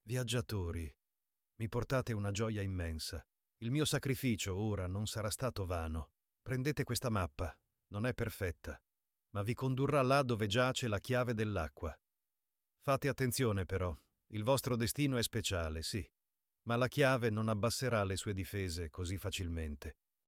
Viaggiatori, mi portate una gioia immensa. Il mio sacrificio ora non sarà stato vano. Prendete questa mappa, non è perfetta, ma vi condurrà là dove giace la chiave dell'acqua. Fate attenzione però, il vostro destino è speciale, sì, ma la chiave non abbasserà le sue difese così facilmente.